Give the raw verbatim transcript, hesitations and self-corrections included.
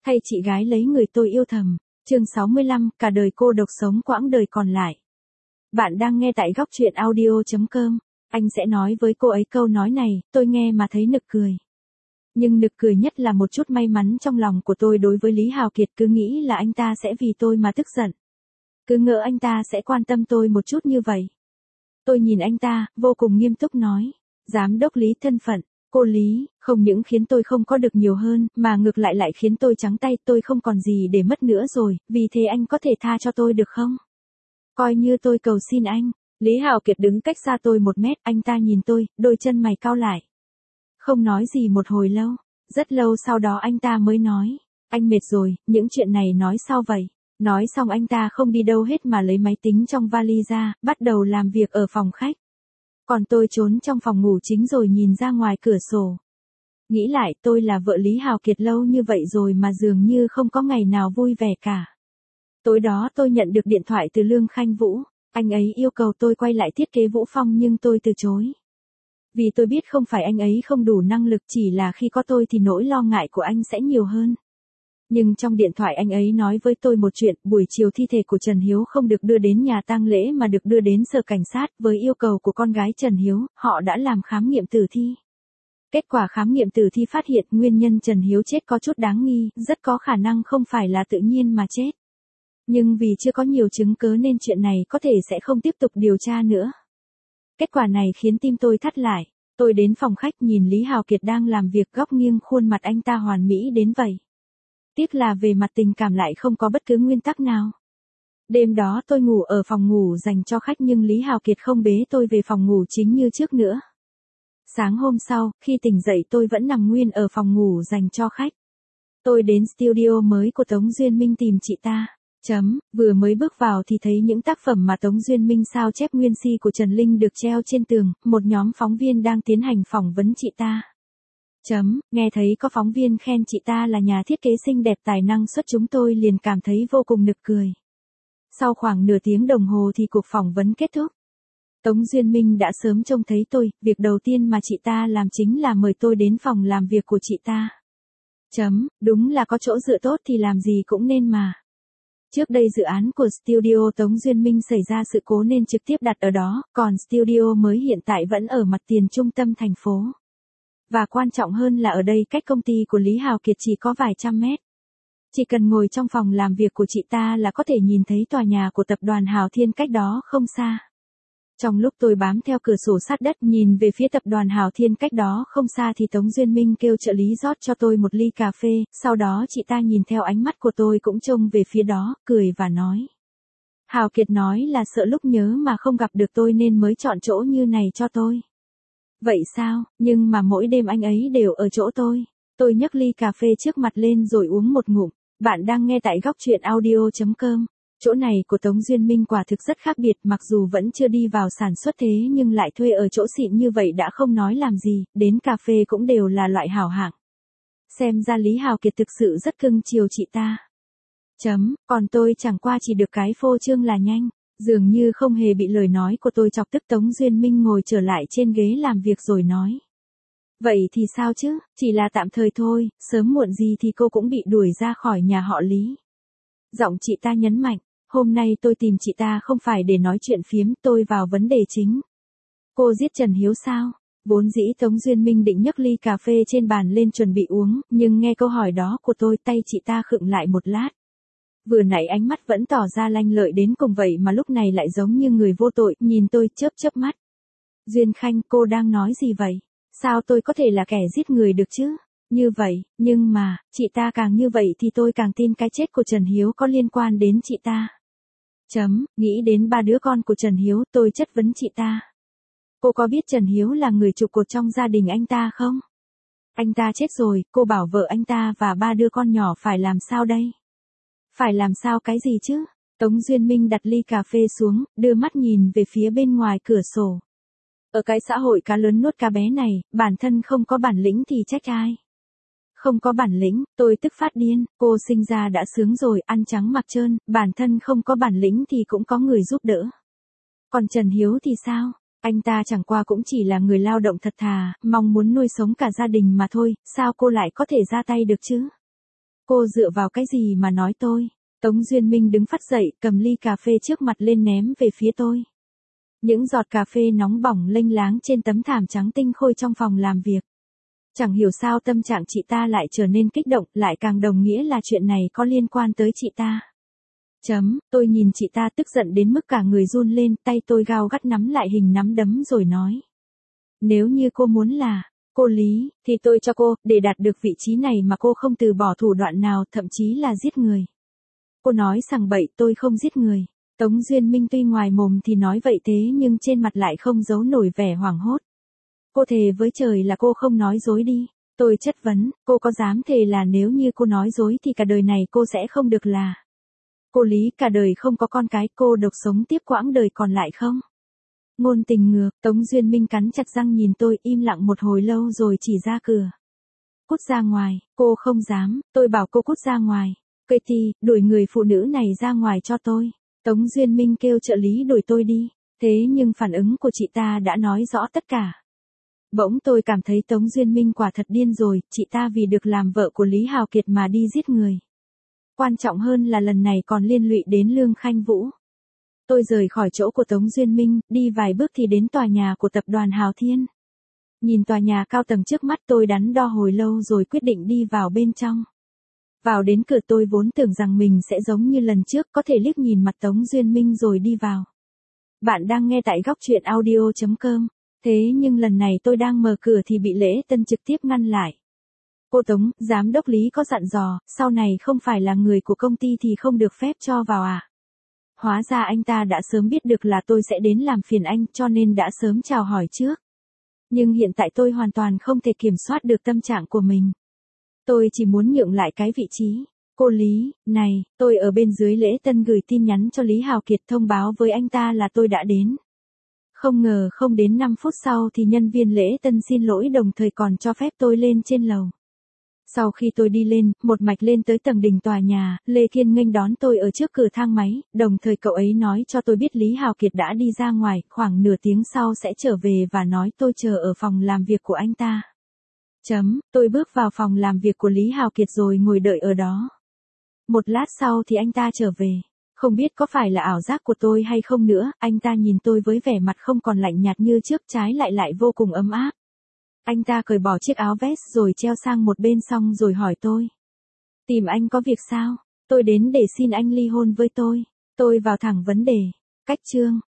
Thay chị gái lấy người tôi yêu thầm. Chương sáu mươi lăm, cả đời cô độc sống quãng đời còn lại. Bạn đang nghe tại góc truyện audio chấm com. Anh sẽ nói với cô ấy câu nói này, tôi nghe mà thấy nực cười. Nhưng nực cười nhất là một chút may mắn trong lòng của tôi đối với Lý Hào Kiệt, cứ nghĩ là anh ta sẽ vì tôi mà tức giận. Cứ ngỡ anh ta sẽ quan tâm tôi một chút như vậy. Tôi nhìn anh ta, vô cùng nghiêm túc nói. Giám đốc Lý thân phận, cô Lý, không những khiến tôi không có được nhiều hơn, mà ngược lại lại khiến tôi trắng tay, tôi không còn gì để mất nữa rồi, vì thế anh có thể tha cho tôi được không? Coi như tôi cầu xin anh. Lý Hào Kiệt đứng cách xa tôi một mét, anh ta nhìn tôi, đôi chân mày cau lại. Không nói gì một hồi lâu, rất lâu sau đó anh ta mới nói, anh mệt rồi, những chuyện này nói sau vậy. Nói xong anh ta không đi đâu hết mà lấy máy tính trong vali ra, bắt đầu làm việc ở phòng khách. Còn tôi trốn trong phòng ngủ chính rồi nhìn ra ngoài cửa sổ. Nghĩ lại, tôi là vợ Lý Hào Kiệt lâu như vậy rồi mà dường như không có ngày nào vui vẻ cả. Tối đó tôi nhận được điện thoại từ Lương Khanh Vũ, anh ấy yêu cầu tôi quay lại thiết kế Vũ Phong nhưng tôi từ chối. Vì tôi biết không phải anh ấy không đủ năng lực, chỉ là khi có tôi thì nỗi lo ngại của anh sẽ nhiều hơn. Nhưng trong điện thoại anh ấy nói với tôi một chuyện, buổi chiều thi thể của Trần Hiếu không được đưa đến nhà tang lễ mà được đưa đến sở cảnh sát, với yêu cầu của con gái Trần Hiếu, họ đã làm khám nghiệm tử thi. Kết quả khám nghiệm tử thi phát hiện nguyên nhân Trần Hiếu chết có chút đáng nghi, rất có khả năng không phải là tự nhiên mà chết. Nhưng vì chưa có nhiều chứng cứ nên chuyện này có thể sẽ không tiếp tục điều tra nữa. Kết quả này khiến tim tôi thắt lại. Tôi đến phòng khách nhìn Lý Hào Kiệt đang làm việc, góc nghiêng khuôn mặt anh ta hoàn mỹ đến vậy. Tiếc là về mặt tình cảm lại không có bất cứ nguyên tắc nào. Đêm đó tôi ngủ ở phòng ngủ dành cho khách nhưng Lý Hào Kiệt không bế tôi về phòng ngủ chính như trước nữa. Sáng hôm sau, khi tỉnh dậy tôi vẫn nằm nguyên ở phòng ngủ dành cho khách. Tôi đến studio mới của Tống Duyên Minh tìm chị ta. Chấm, vừa mới bước vào thì thấy những tác phẩm mà Tống Duyên Minh sao chép nguyên si của Trần Linh được treo trên tường, một nhóm phóng viên đang tiến hành phỏng vấn chị ta. Chấm, nghe thấy có phóng viên khen chị ta là nhà thiết kế xinh đẹp tài năng xuất chúng, tôi liền cảm thấy vô cùng nực cười. Sau khoảng nửa tiếng đồng hồ thì cuộc phỏng vấn kết thúc. Tống Duyên Minh đã sớm trông thấy tôi, việc đầu tiên mà chị ta làm chính là mời tôi đến phòng làm việc của chị ta. Chấm, đúng là có chỗ dựa tốt thì làm gì cũng nên mà. Trước đây dự án của studio Tống Duyên Minh xảy ra sự cố nên trực tiếp đặt ở đó, còn studio mới hiện tại vẫn ở mặt tiền trung tâm thành phố. Và quan trọng hơn là ở đây cách công ty của Lý Hào Kiệt chỉ có vài trăm mét. Chỉ cần ngồi trong phòng làm việc của chị ta là có thể nhìn thấy tòa nhà của tập đoàn Hào Thiên cách đó không xa. Trong lúc tôi bám theo cửa sổ sát đất nhìn về phía tập đoàn Hào Thiên cách đó không xa thì Tống Duyên Minh kêu trợ lý rót cho tôi một ly cà phê, sau đó chị ta nhìn theo ánh mắt của tôi cũng trông về phía đó, cười và nói. Hào Kiệt nói là sợ lúc nhớ mà không gặp được tôi nên mới chọn chỗ như này cho tôi. Vậy sao, nhưng mà mỗi đêm anh ấy đều ở chỗ tôi. Tôi nhấc ly cà phê trước mặt lên rồi uống một ngụm. Bạn đang nghe tại góc truyện audio chấm com. Chỗ này của Tống Duyên Minh quả thực rất khác biệt, mặc dù vẫn chưa đi vào sản xuất thế nhưng lại thuê ở chỗ xịn như vậy đã không nói làm gì, đến cà phê cũng đều là loại hảo hạng. Xem ra Lý Hào Kiệt thực sự rất cưng chiều chị ta. Chấm, còn tôi chẳng qua chỉ được cái phô trương là nhanh. Dường như không hề bị lời nói của tôi chọc tức, Tống Duyên Minh ngồi trở lại trên ghế làm việc rồi nói. Vậy thì sao chứ, chỉ là tạm thời thôi, sớm muộn gì thì cô cũng bị đuổi ra khỏi nhà họ Lý. Giọng chị ta nhấn mạnh, hôm nay tôi tìm chị ta không phải để nói chuyện phiếm, tôi vào vấn đề chính. Cô giết Trần Hiếu sao? Vốn dĩ Tống Duyên Minh định nhấc ly cà phê trên bàn lên chuẩn bị uống, nhưng nghe câu hỏi đó của tôi tay chị ta khựng lại một lát. Vừa nãy ánh mắt vẫn tỏ ra lanh lợi đến cùng vậy mà lúc này lại giống như người vô tội, nhìn tôi chớp chớp mắt. Duyên Khanh, cô đang nói gì vậy? Sao tôi có thể là kẻ giết người được chứ? Như vậy, nhưng mà, chị ta càng như vậy thì tôi càng tin cái chết của Trần Hiếu có liên quan đến chị ta. Chấm, nghĩ đến ba đứa con của Trần Hiếu, tôi chất vấn chị ta. Cô có biết Trần Hiếu là người trụ cột trong gia đình anh ta không? Anh ta chết rồi, cô bảo vợ anh ta và ba đứa con nhỏ phải làm sao đây? Phải làm sao cái gì chứ? Tống Duyên Minh đặt ly cà phê xuống, đưa mắt nhìn về phía bên ngoài cửa sổ. Ở cái xã hội cá lớn nuốt cá bé này, bản thân không có bản lĩnh thì trách ai? Không có bản lĩnh, tôi tức phát điên, cô sinh ra đã sướng rồi, ăn trắng mặc trơn, bản thân không có bản lĩnh thì cũng có người giúp đỡ. Còn Trần Hiếu thì sao? Anh ta chẳng qua cũng chỉ là người lao động thật thà, mong muốn nuôi sống cả gia đình mà thôi, sao cô lại có thể ra tay được chứ? Cô dựa vào cái gì mà nói tôi? Tống Duyên Minh đứng phắt dậy, cầm ly cà phê trước mặt lên ném về phía tôi. Những giọt cà phê nóng bỏng lênh láng trên tấm thảm trắng tinh khôi trong phòng làm việc. Chẳng hiểu sao tâm trạng chị ta lại trở nên kích động, lại càng đồng nghĩa là chuyện này có liên quan tới chị ta. Chấm, tôi nhìn chị ta tức giận đến mức cả người run lên, tay tôi gao gắt nắm lại hình nắm đấm rồi nói. Nếu như cô muốn là cô Lý, thì tôi cho cô, để đạt được vị trí này mà cô không từ bỏ thủ đoạn nào, thậm chí là giết người. Cô nói sằng bậy, tôi không giết người. Tống Duyên Minh tuy ngoài mồm thì nói vậy thế nhưng trên mặt lại không giấu nổi vẻ hoảng hốt. Cô thề với trời là cô không nói dối đi. Tôi chất vấn, cô có dám thề là nếu như cô nói dối thì cả đời này cô sẽ không được là cô Lý, cả đời không có con cái, cô độc sống tiếp quãng đời còn lại không? Ngôn tình ngược, Tống Duyên Minh cắn chặt răng nhìn tôi, im lặng một hồi lâu rồi chỉ ra cửa. Cút ra ngoài, cô không dám, tôi bảo cô cút ra ngoài. Katie, đuổi người phụ nữ này ra ngoài cho tôi. Tống Duyên Minh kêu trợ lý đuổi tôi đi. Thế nhưng phản ứng của chị ta đã nói rõ tất cả. Bỗng tôi cảm thấy Tống Duyên Minh quả thật điên rồi, chị ta vì được làm vợ của Lý Hào Kiệt mà đi giết người. Quan trọng hơn là lần này còn liên lụy đến Lương Khanh Vũ. Tôi rời khỏi chỗ của Tống Duyên Minh, đi vài bước thì đến tòa nhà của tập đoàn Hào Thiên. Nhìn tòa nhà cao tầng trước mắt tôi đắn đo hồi lâu rồi quyết định đi vào bên trong. Vào đến cửa tôi vốn tưởng rằng mình sẽ giống như lần trước có thể liếc nhìn mặt Tống Duyên Minh rồi đi vào. Bạn đang nghe tại góc truyện audio chấm com. Thế nhưng lần này tôi đang mở cửa thì bị Lễ Tân trực tiếp ngăn lại. Cô Tống, giám đốc Lý có dặn dò, sau này không phải là người của công ty thì không được phép cho vào à? Hóa ra anh ta đã sớm biết được là tôi sẽ đến làm phiền anh cho nên đã sớm chào hỏi trước. Nhưng hiện tại tôi hoàn toàn không thể kiểm soát được tâm trạng của mình. Tôi chỉ muốn nhượng lại cái vị trí. Cô Lý, này, tôi ở bên dưới Lễ Tân gửi tin nhắn cho Lý Hào Kiệt thông báo với anh ta là tôi đã đến. Không ngờ không đến năm phút sau thì nhân viên Lễ Tân xin lỗi đồng thời còn cho phép tôi lên trên lầu. Sau khi tôi đi lên, một mạch lên tới tầng đỉnh tòa nhà, Lê Kiên nghênh đón tôi ở trước cửa thang máy, đồng thời cậu ấy nói cho tôi biết Lý Hào Kiệt đã đi ra ngoài, khoảng nửa tiếng sau sẽ trở về và nói tôi chờ ở phòng làm việc của anh ta. Chấm, tôi bước vào phòng làm việc của Lý Hào Kiệt rồi ngồi đợi ở đó. Một lát sau thì anh ta trở về. Không biết có phải là ảo giác của tôi hay không nữa, anh ta nhìn tôi với vẻ mặt không còn lạnh nhạt như trước, trái lại lại vô cùng ấm áp. Anh ta cởi bỏ chiếc áo vest rồi treo sang một bên xong rồi hỏi tôi. Tìm anh có việc sao? Tôi đến để xin anh ly hôn với tôi. Tôi vào thẳng vấn đề. Cách chương,